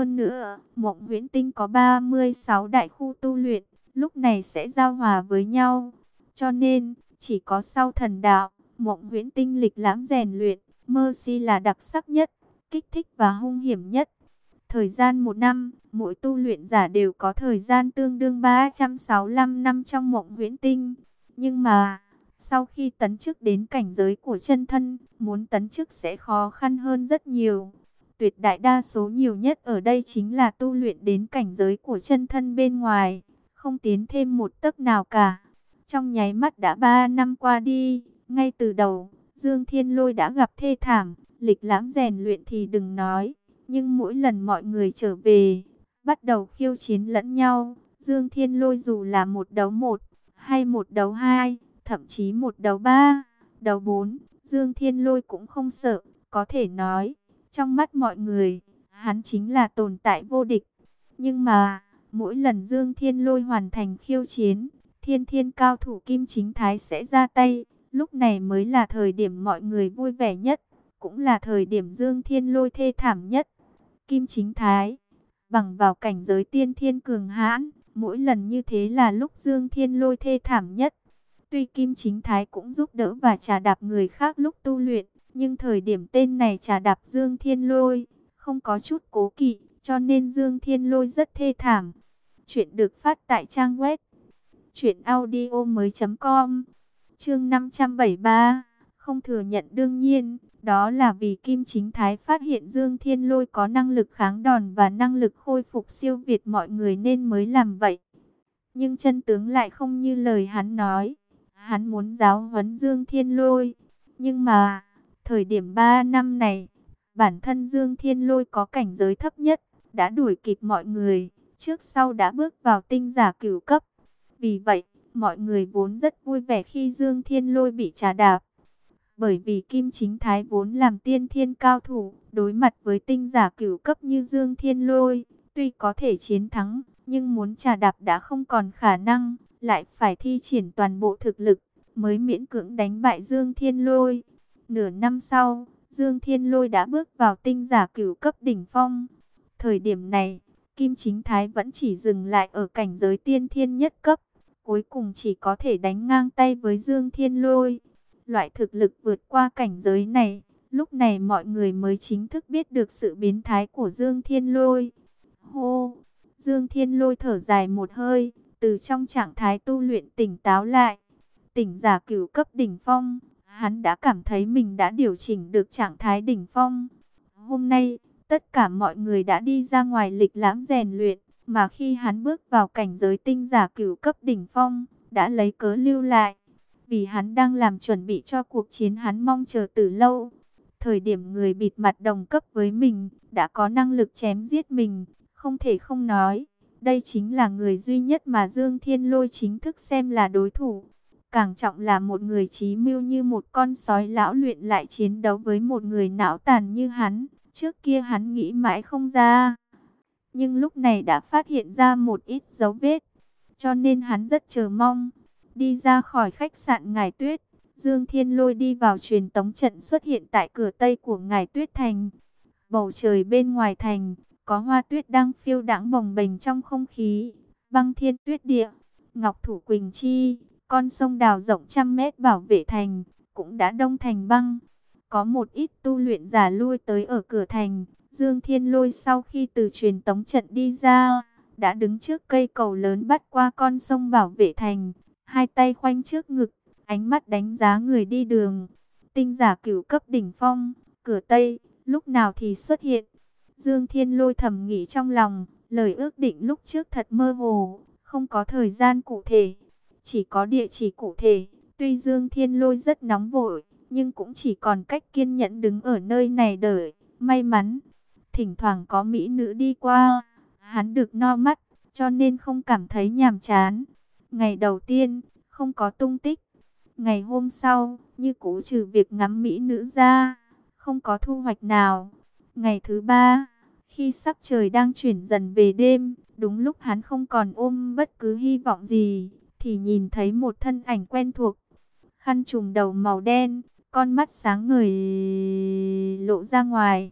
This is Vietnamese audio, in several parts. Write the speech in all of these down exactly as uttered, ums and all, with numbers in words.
Hơn nữa, Mộng Huyễn Tinh có ba mươi sáu đại khu tu luyện, lúc này sẽ giao hòa với nhau. Cho nên, chỉ có sau thần đạo, Mộng Huyễn Tinh lịch lãm rèn luyện, Mercy là đặc sắc nhất, kích thích và hung hiểm nhất. Thời gian một năm, mỗi tu luyện giả đều có thời gian tương đương ba trăm sáu mươi lăm năm trong Mộng Huyễn Tinh. Nhưng mà, sau khi tấn chức đến cảnh giới của chân thân, muốn tấn chức sẽ khó khăn hơn rất nhiều. Tuyệt đại đa số nhiều nhất ở đây chính là tu luyện đến cảnh giới của chân thân bên ngoài, không tiến thêm một tấc nào cả. Trong nháy mắt đã ba năm qua đi, ngay từ đầu, Dương Thiên Lôi đã gặp thê thảm, lịch lãm rèn luyện thì đừng nói. Nhưng mỗi lần mọi người trở về, bắt đầu khiêu chiến lẫn nhau, Dương Thiên Lôi dù là một đấu một, hay một đấu hai, thậm chí một đấu ba, đấu bốn, Dương Thiên Lôi cũng không sợ, có thể nói, trong mắt mọi người, hắn chính là tồn tại vô địch. Nhưng mà, mỗi lần Dương Thiên Lôi hoàn thành khiêu chiến, thiên thiên cao thủ Kim Chính Thái sẽ ra tay, lúc này mới là thời điểm mọi người vui vẻ nhất, cũng là thời điểm Dương Thiên Lôi thê thảm nhất. Kim Chính Thái, bằng vào cảnh giới tiên thiên cường hãn, mỗi lần như thế là lúc Dương Thiên Lôi thê thảm nhất. Tuy Kim Chính Thái cũng giúp đỡ và trà đạp người khác lúc tu luyện, nhưng thời điểm tên này trà đạp Dương Thiên Lôi, không có chút cố kỵ, cho nên Dương Thiên Lôi rất thê thảm. Chuyện được phát tại trang web truyện audio mới chấm com. Chương năm trăm bảy mươi ba, không thừa nhận đương nhiên, đó là vì Kim Chính Thái phát hiện Dương Thiên Lôi có năng lực kháng đòn và năng lực khôi phục siêu việt mọi người nên mới làm vậy. Nhưng chân tướng lại không như lời hắn nói. Hắn muốn giáo huấn Dương Thiên Lôi. Nhưng mà, thời điểm ba năm này, bản thân Dương Thiên Lôi có cảnh giới thấp nhất, đã đuổi kịp mọi người, trước sau đã bước vào tinh giả cửu cấp. Vì vậy, mọi người vốn rất vui vẻ khi Dương Thiên Lôi bị trà đạp. Bởi vì Kim Chính Thái vốn làm tiên thiên cao thủ, đối mặt với tinh giả cửu cấp như Dương Thiên Lôi, tuy có thể chiến thắng, nhưng muốn trà đạp đã không còn khả năng, lại phải thi triển toàn bộ thực lực, mới miễn cưỡng đánh bại Dương Thiên Lôi. Nửa năm sau, Dương Thiên Lôi đã bước vào tinh giả cửu cấp đỉnh phong. Thời điểm này, Kim Chính Thái vẫn chỉ dừng lại ở cảnh giới tiên thiên nhất cấp, cuối cùng chỉ có thể đánh ngang tay với Dương Thiên Lôi. Loại thực lực vượt qua cảnh giới này, lúc này mọi người mới chính thức biết được sự biến thái của Dương Thiên Lôi. Hô! Dương Thiên Lôi thở dài một hơi, từ trong trạng thái tu luyện tỉnh táo lại. Tỉnh giả cửu cấp đỉnh phong, hắn đã cảm thấy mình đã điều chỉnh được trạng thái đỉnh phong. Hôm nay, tất cả mọi người đã đi ra ngoài lịch lãm rèn luyện, mà khi hắn bước vào cảnh giới tinh giả cửu cấp đỉnh phong, đã lấy cớ lưu lại. Vì hắn đang làm chuẩn bị cho cuộc chiến hắn mong chờ từ lâu. Thời điểm người bịt mặt đồng cấp với mình, đã có năng lực chém giết mình, không thể không nói. Đây chính là người duy nhất mà Dương Thiên Lôi chính thức xem là đối thủ. Càng trọng là một người trí mưu như một con sói lão luyện lại chiến đấu với một người não tàn như hắn. Trước kia hắn nghĩ mãi không ra, nhưng lúc này đã phát hiện ra một ít dấu vết, cho nên hắn rất chờ mong. Đi ra khỏi khách sạn Ngải Tuyết, Dương Thiên Lôi đi vào truyền tống trận xuất hiện tại cửa Tây của Ngải Tuyết Thành. Bầu trời bên ngoài thành, có hoa tuyết đang phiêu đãng bồng bềnh trong không khí. Băng thiên tuyết địa, Ngọc Thủ Quỳnh Chi, con sông đào rộng trăm mét bảo vệ thành, cũng đã đông thành băng. Có một ít tu luyện giả lui tới ở cửa thành. Dương Thiên Lôi sau khi từ truyền tống trận đi ra, đã đứng trước cây cầu lớn bắt qua con sông bảo vệ thành. Hai tay khoanh trước ngực, ánh mắt đánh giá người đi đường. Tinh giả cửu cấp đỉnh phong, cửa Tây, lúc nào thì xuất hiện. Dương Thiên Lôi thầm nghĩ trong lòng, lời ước định lúc trước thật mơ hồ, không có thời gian cụ thể, chỉ có địa chỉ cụ thể. Tuy Dương Thiên Lôi rất nóng vội, nhưng cũng chỉ còn cách kiên nhẫn đứng ở nơi này đợi. May mắn, thỉnh thoảng có mỹ nữ đi qua, hắn được no mắt, cho nên không cảm thấy nhàm chán. Ngày đầu tiên, không có tung tích. Ngày hôm sau, như cũ trừ việc ngắm mỹ nữ ra, không có thu hoạch nào. Ngày thứ ba, khi sắc trời đang chuyển dần về đêm, đúng lúc hắn không còn ôm bất cứ hy vọng gì, thì nhìn thấy một thân ảnh quen thuộc. Khăn trùm đầu màu đen, con mắt sáng ngời lộ ra ngoài.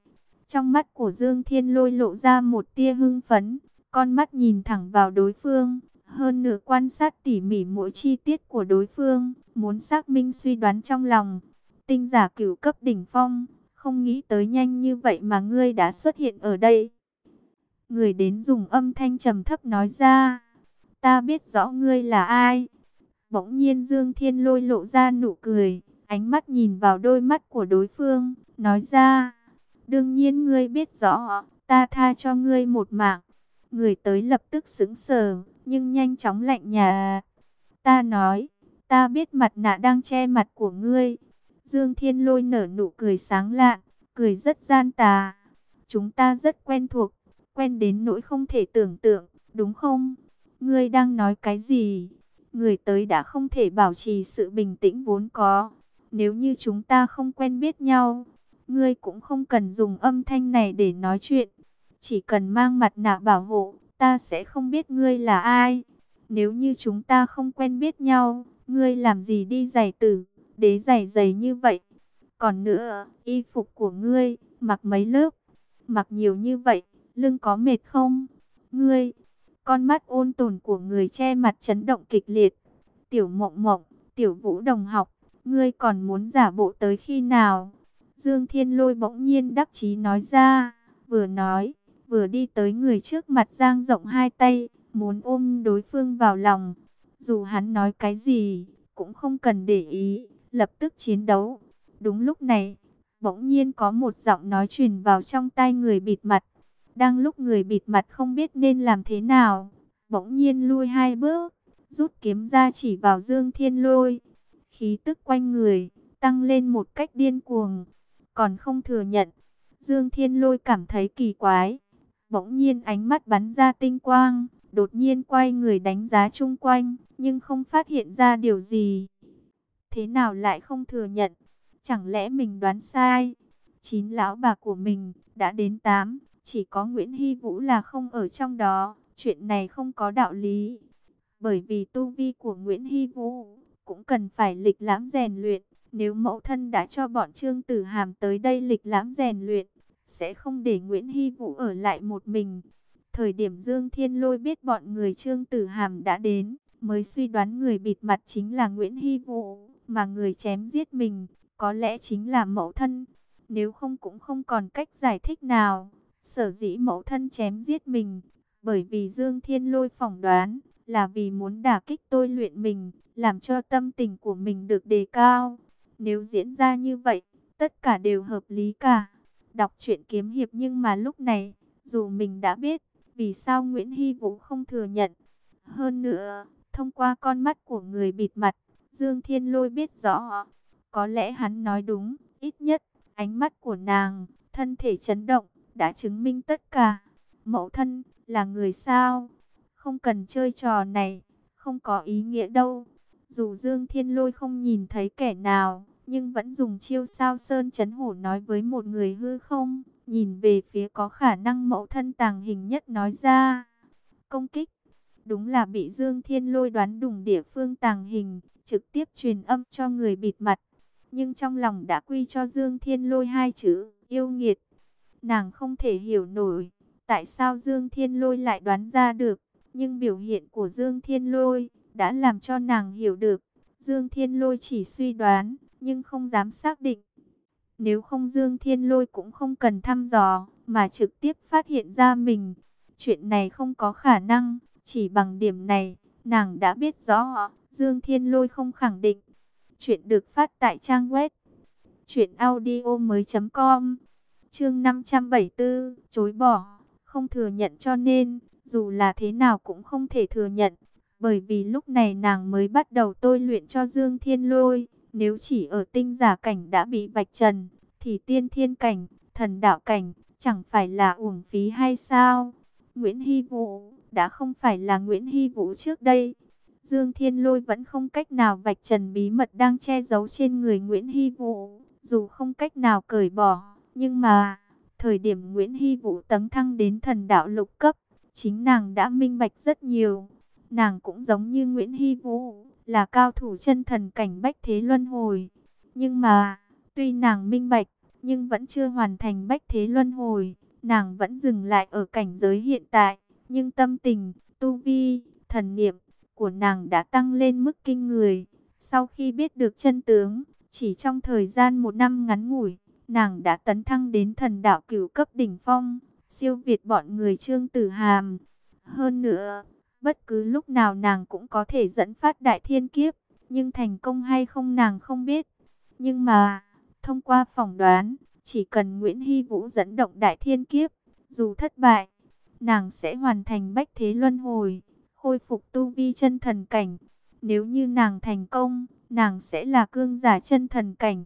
Trong mắt của Dương Thiên Lôi lộ ra một tia hưng phấn, con mắt nhìn thẳng vào đối phương, hơn nữa quan sát tỉ mỉ mỗi chi tiết của đối phương, muốn xác minh suy đoán trong lòng. Tinh giả cửu cấp đỉnh phong, không nghĩ tới nhanh như vậy mà ngươi đã xuất hiện ở đây. Người đến dùng âm thanh trầm thấp nói ra, ta biết rõ ngươi là ai. Bỗng nhiên Dương Thiên Lôi lộ ra nụ cười, ánh mắt nhìn vào đôi mắt của đối phương, nói ra, đương nhiên ngươi biết rõ, ta tha cho ngươi một mạng. Người tới lập tức sững sờ, nhưng nhanh chóng lạnh nhạt. Ta nói, ta biết mặt nạ đang che mặt của ngươi. Dương Thiên Lôi nở nụ cười sáng lạn, cười rất gian tà. Chúng ta rất quen thuộc, quen đến nỗi không thể tưởng tượng, đúng không? Ngươi đang nói cái gì? Người tới đã không thể bảo trì sự bình tĩnh vốn có. Nếu như chúng ta không quen biết nhau, ngươi cũng không cần dùng âm thanh này để nói chuyện. Chỉ cần mang mặt nạ bảo hộ, ta sẽ không biết ngươi là ai. Nếu như chúng ta không quen biết nhau, ngươi làm gì đi giày tử, đế giày dày như vậy? Còn nữa, y phục của ngươi, mặc mấy lớp, mặc nhiều như vậy, lưng có mệt không? Ngươi, con mắt ôn tồn của người che mặt chấn động kịch liệt. Tiểu Mộng Mộng, Tiểu Vũ đồng học, ngươi còn muốn giả bộ tới khi nào? Dương Thiên Lôi bỗng nhiên đắc chí nói ra, vừa nói, vừa đi tới người trước mặt dang rộng hai tay, muốn ôm đối phương vào lòng. Dù hắn nói cái gì, cũng không cần để ý, lập tức chiến đấu. Đúng lúc này, bỗng nhiên có một giọng nói truyền vào trong tai người bịt mặt. Đang lúc người bịt mặt không biết nên làm thế nào, bỗng nhiên lui hai bước, rút kiếm ra chỉ vào Dương Thiên Lôi. Khí tức quanh người tăng lên một cách điên cuồng, còn không thừa nhận. Dương Thiên Lôi cảm thấy kỳ quái, bỗng nhiên ánh mắt bắn ra tinh quang, đột nhiên quay người đánh giá chung quanh, nhưng không phát hiện ra điều gì. Thế nào lại không thừa nhận? Chẳng lẽ mình đoán sai? Chín lão bà của mình đã đến tám, chỉ có Nguyễn Hy Vũ là không ở trong đó. Chuyện này không có đạo lý. Bởi vì tu vi của Nguyễn Hy Vũ cũng cần phải lịch lãm rèn luyện. Nếu mẫu thân đã cho bọn Trương Tử Hàm tới đây lịch lãm rèn luyện, sẽ không để Nguyễn Hy Vũ ở lại một mình. Thời điểm Dương Thiên Lôi biết bọn người Trương Tử Hàm đã đến, mới suy đoán người bịt mặt chính là Nguyễn Hy Vũ, mà người chém giết mình có lẽ chính là mẫu thân. Nếu không cũng không còn cách giải thích nào. Sở dĩ mẫu thân chém giết mình, bởi vì Dương Thiên Lôi phỏng đoán là vì muốn đả kích tôi luyện mình, làm cho tâm tình của mình được đề cao. Nếu diễn ra như vậy, tất cả đều hợp lý cả. Đọc truyện kiếm hiệp nhưng mà lúc này, dù mình đã biết vì sao Nguyễn Hy Vũ không thừa nhận. Hơn nữa, thông qua con mắt của người bịt mặt, Dương Thiên Lôi biết rõ, có lẽ hắn nói đúng, ít nhất, ánh mắt của nàng, thân thể chấn động, đã chứng minh tất cả. Mẫu thân, là người sao? Không cần chơi trò này, không có ý nghĩa đâu. Dù Dương Thiên Lôi không nhìn thấy kẻ nào, nhưng vẫn dùng chiêu sao sơn chấn hổ nói với một người hư không, nhìn về phía có khả năng mẫu thân tàng hình nhất nói ra. Công kích, đúng là bị Dương Thiên Lôi đoán đủng địa phương tàng hình, trực tiếp truyền âm cho người bịt mặt. Nhưng trong lòng đã quy cho Dương Thiên Lôi hai chữ, yêu nghiệt. Nàng không thể hiểu nổi, tại sao Dương Thiên Lôi lại đoán ra được, nhưng biểu hiện của Dương Thiên Lôi đã làm cho nàng hiểu được. Dương Thiên Lôi chỉ suy đoán, nhưng không dám xác định. Nếu không Dương Thiên Lôi cũng không cần thăm dò, mà trực tiếp phát hiện ra mình. Chuyện này không có khả năng, chỉ bằng điểm này, nàng đã biết rõ, Dương Thiên Lôi không khẳng định. Chuyện được phát tại trang web truyện audio mới chấm com. Chương năm trăm bảy mươi tư, chối bỏ, không thừa nhận cho nên, dù là thế nào cũng không thể thừa nhận. Bởi vì lúc này nàng mới bắt đầu tôi luyện cho Dương Thiên Lôi. Nếu chỉ ở tinh giả cảnh đã bị vạch trần, thì tiên thiên cảnh, thần đạo cảnh, chẳng phải là uổng phí hay sao? Nguyễn Hy Vũ đã không phải là Nguyễn Hy Vũ trước đây. Dương Thiên Lôi vẫn không cách nào vạch trần bí mật đang che giấu trên người Nguyễn Hy Vũ. Dù không cách nào cởi bỏ, nhưng mà, thời điểm Nguyễn Hy Vũ tấn thăng đến thần đạo lục cấp, chính nàng đã minh bạch rất nhiều. Nàng cũng giống như Nguyễn Hy Vũ, là cao thủ chân thần cảnh bách thế luân hồi. Nhưng mà, tuy nàng minh bạch, nhưng vẫn chưa hoàn thành bách thế luân hồi. Nàng vẫn dừng lại ở cảnh giới hiện tại, nhưng tâm tình, tu vi, thần niệm của nàng đã tăng lên mức kinh người. Sau khi biết được chân tướng, chỉ trong thời gian một năm ngắn ngủi, nàng đã tấn thăng đến thần đạo cửu cấp đỉnh phong, siêu việt bọn người Trương Tử Hàm. Hơn nữa, bất cứ lúc nào nàng cũng có thể dẫn phát đại thiên kiếp, nhưng thành công hay không nàng không biết. Nhưng mà, thông qua phỏng đoán, chỉ cần Nguyễn Hy Vũ dẫn động đại thiên kiếp, dù thất bại, nàng sẽ hoàn thành bách thế luân hồi, khôi phục tu vi chân thần cảnh. Nếu như nàng thành công, nàng sẽ là cương giả chân thần cảnh.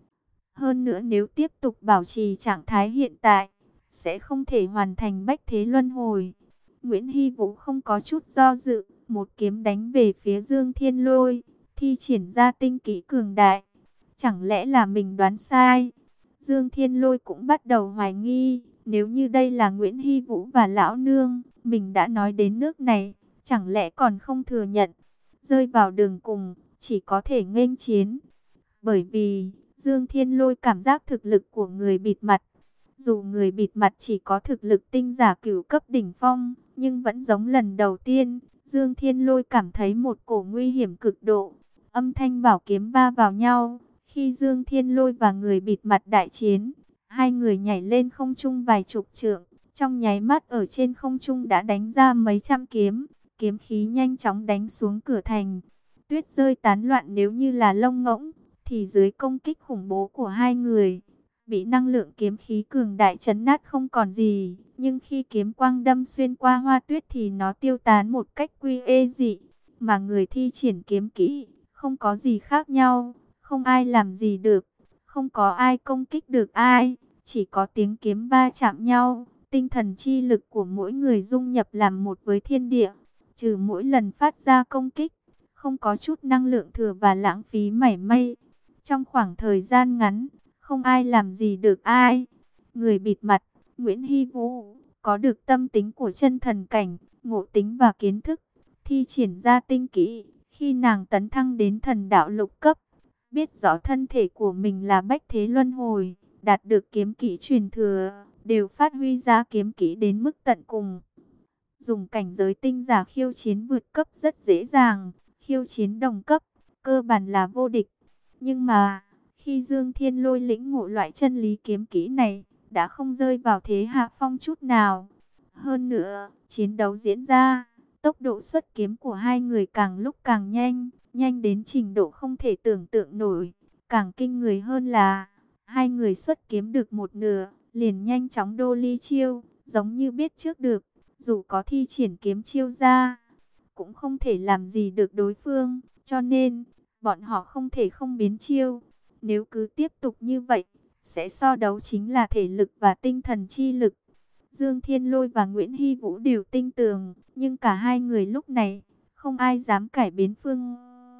Hơn nữa nếu tiếp tục bảo trì trạng thái hiện tại, sẽ không thể hoàn thành bách thế luân hồi. Nguyễn Hy Vũ không có chút do dự, một kiếm đánh về phía Dương Thiên Lôi, thi triển ra tinh kỹ cường đại. Chẳng lẽ là mình đoán sai? Dương Thiên Lôi cũng bắt đầu hoài nghi, nếu như đây là Nguyễn Hy Vũ và Lão Nương, mình đã nói đến nước này, chẳng lẽ còn không thừa nhận? Rơi vào đường cùng, chỉ có thể nghênh chiến. Bởi vì, Dương Thiên Lôi cảm giác thực lực của người bịt mặt. Dù người bịt mặt chỉ có thực lực tinh giả cửu cấp đỉnh phong, nhưng vẫn giống lần đầu tiên, Dương Thiên Lôi cảm thấy một cổ nguy hiểm cực độ. Âm thanh bảo kiếm va vào nhau, khi Dương Thiên Lôi và người bịt mặt đại chiến, hai người nhảy lên không trung vài chục trượng, trong nháy mắt ở trên không trung đã đánh ra mấy trăm kiếm, kiếm khí nhanh chóng đánh xuống cửa thành. Tuyết rơi tán loạn nếu như là lông ngỗng, thì dưới công kích khủng bố của hai người, bị năng lượng kiếm khí cường đại chấn nát không còn gì. Nhưng khi kiếm quang đâm xuyên qua hoa tuyết thì nó tiêu tán một cách quy ê dị. Mà người thi triển kiếm kỹ, không có gì khác nhau, không ai làm gì được, không có ai công kích được ai, chỉ có tiếng kiếm va chạm nhau. Tinh thần chi lực của mỗi người dung nhập làm một với thiên địa, trừ mỗi lần phát ra công kích, không có chút năng lượng thừa và lãng phí mảy may. Trong khoảng thời gian ngắn, không ai làm gì được ai. Người bịt mặt, Nguyễn Hy Vũ, có được tâm tính của chân thần cảnh, ngộ tính và kiến thức, thi triển ra tinh kỹ. Khi nàng tấn thăng đến thần đạo lục cấp, biết rõ thân thể của mình là bách thế luân hồi, đạt được kiếm kỹ truyền thừa, đều phát huy ra kiếm kỹ đến mức tận cùng. Dùng cảnh giới tinh giả khiêu chiến vượt cấp rất dễ dàng, khiêu chiến đồng cấp, cơ bản là vô địch. Nhưng mà, khi Dương Thiên Lôi lĩnh ngộ loại chân lý kiếm kỹ này, đã không rơi vào thế hạ phong chút nào. Hơn nữa, chiến đấu diễn ra, tốc độ xuất kiếm của hai người càng lúc càng nhanh, nhanh đến trình độ không thể tưởng tượng nổi. Càng kinh người hơn là, hai người xuất kiếm được một nửa, liền nhanh chóng đô ly chiêu, giống như biết trước được, dù có thi triển kiếm chiêu ra, cũng không thể làm gì được đối phương, cho nên, bọn họ không thể không biến chiêu. Nếu cứ tiếp tục như vậy, sẽ so đấu chính là thể lực và tinh thần chi lực. Dương Thiên Lôi và Nguyễn Hy Vũ đều tinh tường, nhưng cả hai người lúc này, không ai dám cải biến phương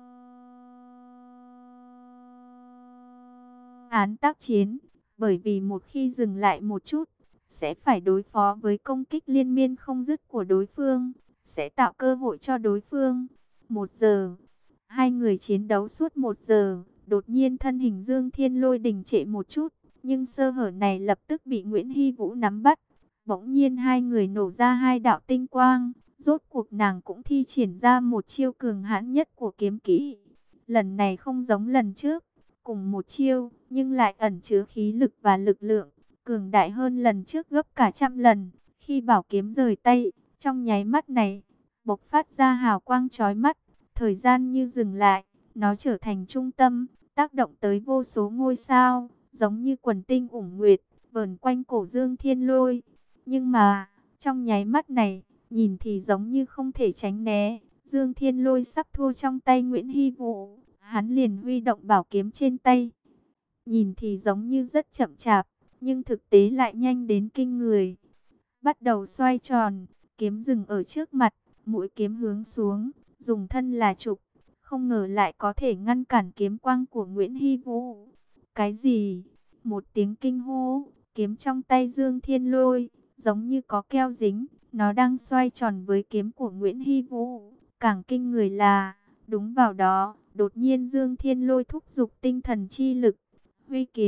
án tác chiến. Bởi vì một khi dừng lại một chút, sẽ phải đối phó với công kích liên miên không dứt của đối phương, sẽ tạo cơ hội cho đối phương. Một giờ, hai người chiến đấu suốt một giờ, đột nhiên thân hình Dương Thiên Lôi đình trệ một chút, nhưng sơ hở này lập tức bị Nguyễn Hy Vũ nắm bắt. Bỗng nhiên hai người nổ ra hai đạo tinh quang, rốt cuộc nàng cũng thi triển ra một chiêu cường hãn nhất của kiếm kỹ. Lần này không giống lần trước, cùng một chiêu, nhưng lại ẩn chứa khí lực và lực lượng, cường đại hơn lần trước gấp cả trăm lần. Khi bảo kiếm rời tay, trong nháy mắt này, bộc phát ra hào quang chói mắt, thời gian như dừng lại, nó trở thành trung tâm, tác động tới vô số ngôi sao, giống như quần tinh ủng nguyệt, vờn quanh cổ Dương Thiên Lôi. Nhưng mà, trong nháy mắt này, nhìn thì giống như không thể tránh né, Dương Thiên Lôi sắp thua trong tay Nguyễn Hy Vũ, hắn liền huy động bảo kiếm trên tay. Nhìn thì giống như rất chậm chạp, nhưng thực tế lại nhanh đến kinh người. Bắt đầu xoay tròn, kiếm dừng ở trước mặt, mũi kiếm hướng xuống, dùng thân là trục, không ngờ lại có thể ngăn cản kiếm quang của Nguyễn Hy Vũ. Cái gì? Một tiếng kinh hô, kiếm trong tay Dương Thiên Lôi, giống như có keo dính, nó đang xoay tròn với kiếm của Nguyễn Hy Vũ. Càng kinh người là, đúng vào đó, đột nhiên Dương Thiên Lôi thúc giục tinh thần chi lực, huy kiếm,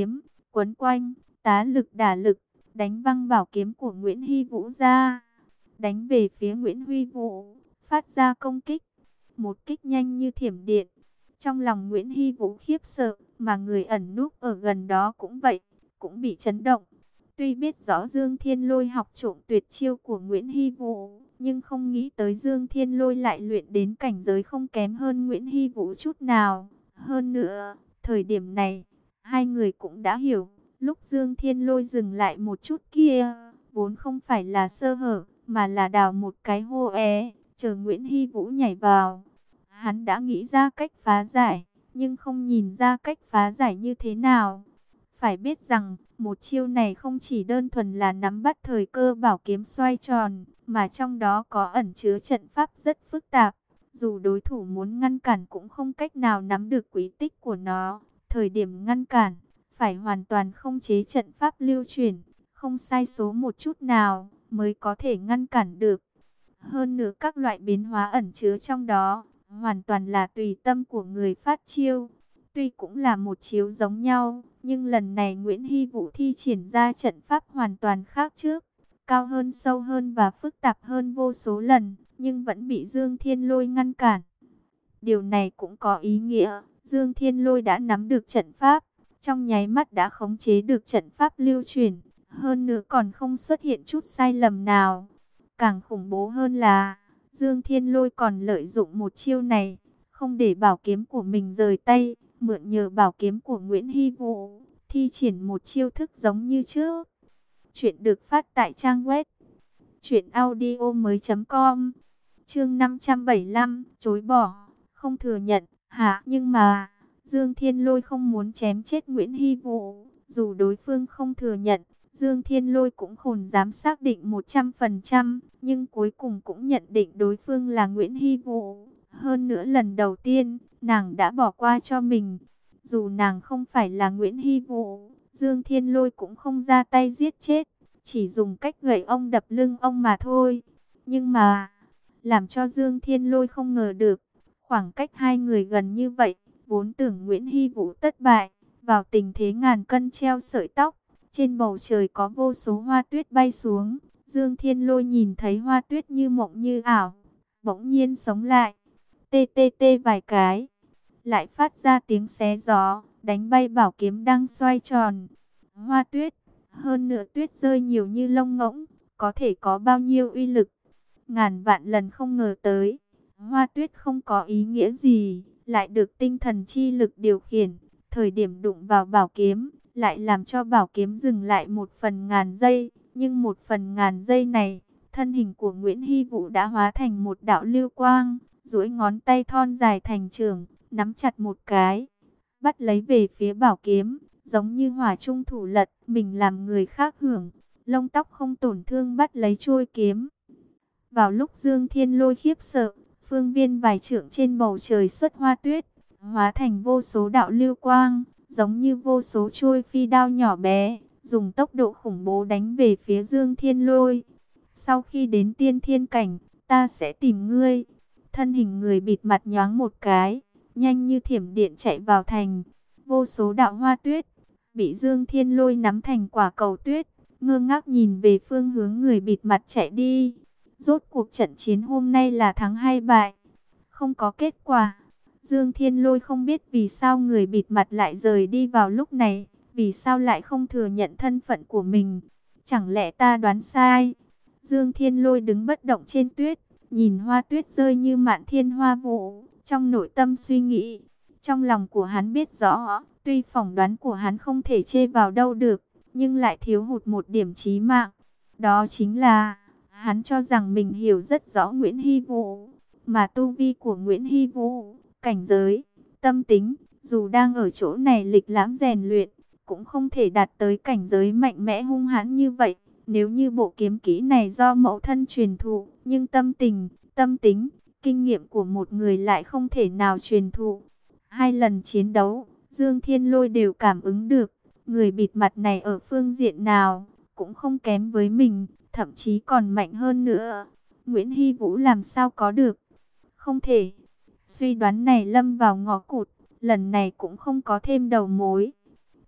quấn quanh, tá lực đả lực, đánh văng bảo kiếm của Nguyễn Hy Vũ ra, đánh về phía Nguyễn Huy Vũ, phát ra công kích, một kích nhanh như thiểm điện. Trong lòng Nguyễn Hy Vũ khiếp sợ, mà người ẩn núp ở gần đó cũng vậy, cũng bị chấn động. Tuy biết rõ Dương Thiên Lôi học trộm tuyệt chiêu của Nguyễn Hy Vũ, nhưng không nghĩ tới Dương Thiên Lôi lại luyện đến cảnh giới không kém hơn Nguyễn Hy Vũ chút nào. Hơn nữa, thời điểm này, hai người cũng đã hiểu, lúc Dương Thiên Lôi dừng lại một chút kia, vốn không phải là sơ hở, mà là đào một cái hô é, chờ Nguyễn Hy Vũ nhảy vào. Hắn đã nghĩ ra cách phá giải, nhưng không nhìn ra cách phá giải như thế nào. Phải biết rằng, một chiêu này không chỉ đơn thuần là nắm bắt thời cơ bảo kiếm xoay tròn, mà trong đó có ẩn chứa trận pháp rất phức tạp. Dù đối thủ muốn ngăn cản cũng không cách nào nắm được quy tích của nó. Thời điểm ngăn cản, phải hoàn toàn không chế trận pháp lưu chuyển, không sai số một chút nào, mới có thể ngăn cản được. Hơn nữa các loại biến hóa ẩn chứa trong đó, hoàn toàn là tùy tâm của người phát chiêu. Tuy cũng là một chiếu giống nhau, nhưng lần này Nguyễn Hy Vũ thi triển ra trận pháp hoàn toàn khác trước, cao hơn, sâu hơn và phức tạp hơn vô số lần, nhưng vẫn bị Dương Thiên Lôi ngăn cản. Điều này cũng có ý nghĩa, Dương Thiên Lôi đã nắm được trận pháp, trong nháy mắt đã khống chế được trận pháp lưu chuyển, hơn nữa còn không xuất hiện chút sai lầm nào. Càng khủng bố hơn là, Dương Thiên Lôi còn lợi dụng một chiêu này, không để bảo kiếm của mình rời tay, mượn nhờ bảo kiếm của Nguyễn Hy Vũ, thi triển một chiêu thức giống như trước. Chuyện được phát tại trang web truyện audio mới chấm com. Chương năm trăm bảy mươi lăm, chối bỏ, không thừa nhận, hả? Nhưng mà, Dương Thiên Lôi không muốn chém chết Nguyễn Hy Vũ, dù đối phương không thừa nhận, Dương Thiên Lôi cũng khôn dám xác định một trăm phần trăm, nhưng cuối cùng cũng nhận định đối phương là Nguyễn Hy Vũ. Hơn nữa lần đầu tiên, nàng đã bỏ qua cho mình. Dù nàng không phải là Nguyễn Hy Vũ, Dương Thiên Lôi cũng không ra tay giết chết, chỉ dùng cách gậy ông đập lưng ông mà thôi. Nhưng mà, làm cho Dương Thiên Lôi không ngờ được, khoảng cách hai người gần như vậy, vốn tưởng Nguyễn Hy Vũ tất bại, vào tình thế ngàn cân treo sợi tóc. Trên bầu trời có vô số hoa tuyết bay xuống, Dương Thiên Lôi nhìn thấy hoa tuyết như mộng như ảo, bỗng nhiên sống lại, tê tê tê vài cái, lại phát ra tiếng xé gió, đánh bay bảo kiếm đang xoay tròn. Hoa tuyết, hơn nữa tuyết rơi nhiều như lông ngỗng, có thể có bao nhiêu uy lực, ngàn vạn lần không ngờ tới. Hoa tuyết không có ý nghĩa gì, lại được tinh thần chi lực điều khiển, thời điểm đụng vào bảo kiếm, lại làm cho bảo kiếm dừng lại một phần ngàn giây. Nhưng một phần ngàn giây này, thân hình của Nguyễn Hy Vũ đã hóa thành một đạo lưu quang, duỗi ngón tay thon dài thành trường, nắm chặt một cái, bắt lấy về phía bảo kiếm, giống như hỏa trung thủ lật, mình làm người khác hưởng, lông tóc không tổn thương bắt lấy chuôi kiếm. Vào lúc Dương Thiên Lôi khiếp sợ, phương viên vài trượng trên bầu trời xuất hoa tuyết, hóa thành vô số đạo lưu quang, giống như vô số chuôi phi đao nhỏ bé, dùng tốc độ khủng bố đánh về phía Dương Thiên Lôi. Sau khi đến tiên thiên cảnh, ta sẽ tìm ngươi. Thân hình người bịt mặt nhoáng một cái, nhanh như thiểm điện chạy vào thành. Vô số đạo hoa tuyết, bị Dương Thiên Lôi nắm thành quả cầu tuyết, ngơ ngác nhìn về phương hướng người bịt mặt chạy đi. Rốt cuộc trận chiến hôm nay là thắng hay bại? Không có kết quả. Dương Thiên Lôi không biết vì sao người bịt mặt lại rời đi vào lúc này, vì sao lại không thừa nhận thân phận của mình. Chẳng lẽ ta đoán sai? Dương Thiên Lôi đứng bất động trên tuyết, nhìn hoa tuyết rơi như mạn thiên hoa vụ, trong nội tâm suy nghĩ. Trong lòng của hắn biết rõ, tuy phỏng đoán của hắn không thể chê vào đâu được, nhưng lại thiếu hụt một điểm chí mạng. Đó chính là, hắn cho rằng mình hiểu rất rõ Nguyễn Hy Vũ, mà tu vi của Nguyễn Hy Vũ, cảnh giới, tâm tính, dù đang ở chỗ này lịch lãm rèn luyện, cũng không thể đạt tới cảnh giới mạnh mẽ hung hãn như vậy. Nếu như bộ kiếm kỹ này do mẫu thân truyền thụ, nhưng tâm tình, tâm tính, kinh nghiệm của một người lại không thể nào truyền thụ. Hai lần chiến đấu, Dương Thiên Lôi đều cảm ứng được, người bịt mặt này ở phương diện nào, cũng không kém với mình, thậm chí còn mạnh hơn nữa. Nguyễn Hy Vũ làm sao có được? Không thể. Suy đoán này lâm vào ngõ cụt, lần này cũng không có thêm đầu mối.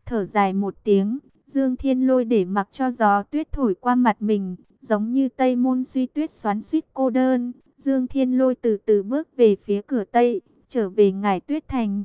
Thở dài một tiếng, Dương Thiên Lôi để mặc cho gió tuyết thổi qua mặt mình, giống như Tây Môn Suy Tuyết xoắn xuýt cô đơn. Dương Thiên Lôi từ từ bước về phía cửa Tây, trở về Ngải Tuyết Thành.